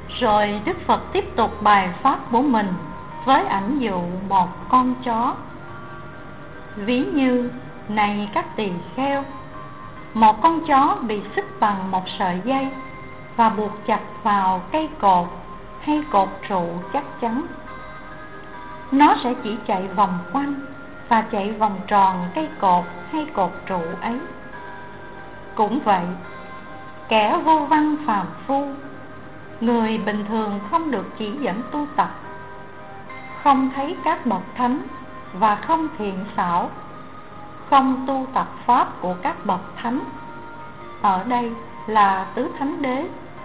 Rồi Đức Phật tiếp tục bài pháp của mình với ảnh dụ một con chó. Ví như, này các tỳ kheo, một con chó bị xích bằng một sợi dây và buộc chặt vào cây cột hay cột trụ chắc chắn. Nó sẽ chỉ chạy vòng quanh và chạy vòng tròn cây cột hay cột trụ ấy. Cũng vậy, kẻ vô văn phàm phu, người bình thường không được chỉ dẫn tu tập, không thấy các bậc thánh và không thiện xảo, không tu tập pháp của các bậc thánh, ở đây là tứ thánh đế,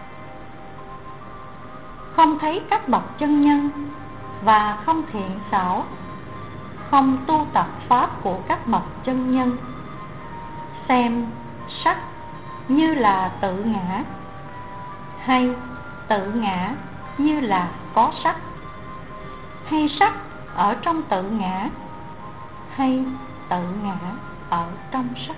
không thấy các bậc chân nhân và không thiện xảo, không tu tập pháp của các bậc chân nhân, xem sắc như là tự ngã, hay tự ngã như là có sắc, hay sắc ở trong tự ngã, hay tự ngã ở trong sắc.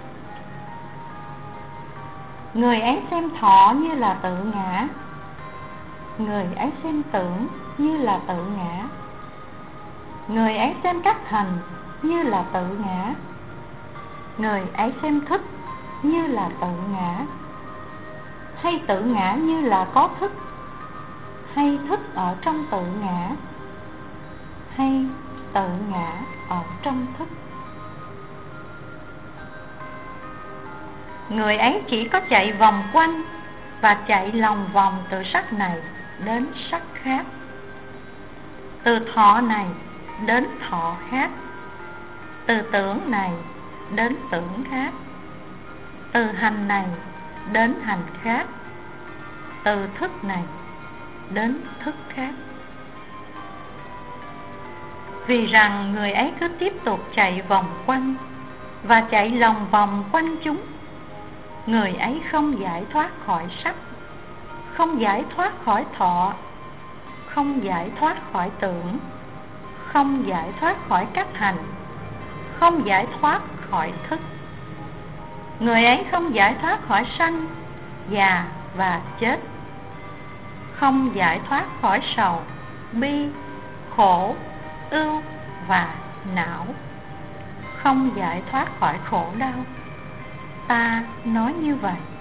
Người ấy xem thọ như là tự ngã, người ấy xem tưởng như là tự ngã, người ấy xem các hành như là tự ngã, người ấy xem thức như là tự ngã, hay tự ngã như là có thức, hay thức ở trong tự ngã, hay tự ngã ở trong thức. Người ấy chỉ có chạy vòng quanh và chạy lòng vòng từ sắc này đến sắc khác, từ thọ này đến thọ khác, từ tưởng này đến tưởng khác, từ hành này đến hành khác, từ thức này đến thức khác. Vì rằng người ấy cứ tiếp tục chạy vòng quanh và chạy lòng vòng quanh chúng, người ấy không giải thoát khỏi sắc, không giải thoát khỏi thọ, không giải thoát khỏi tưởng, không giải thoát khỏi các hành, không giải thoát khỏi thức. Người ấy không giải thoát khỏi sanh, già và chết, không giải thoát khỏi sầu, bi, khổ, ưu và não, không giải thoát khỏi khổ đau. Ta nói như vậy.